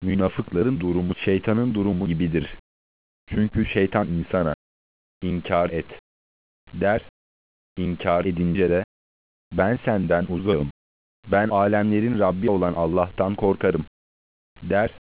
Münafıkların durumu şeytanın durumu gibidir. Çünkü şeytan insana inkar et der, inkar edince de ben senden uzağım, ben alemlerin Rabbi olan Allah'tan korkarım der.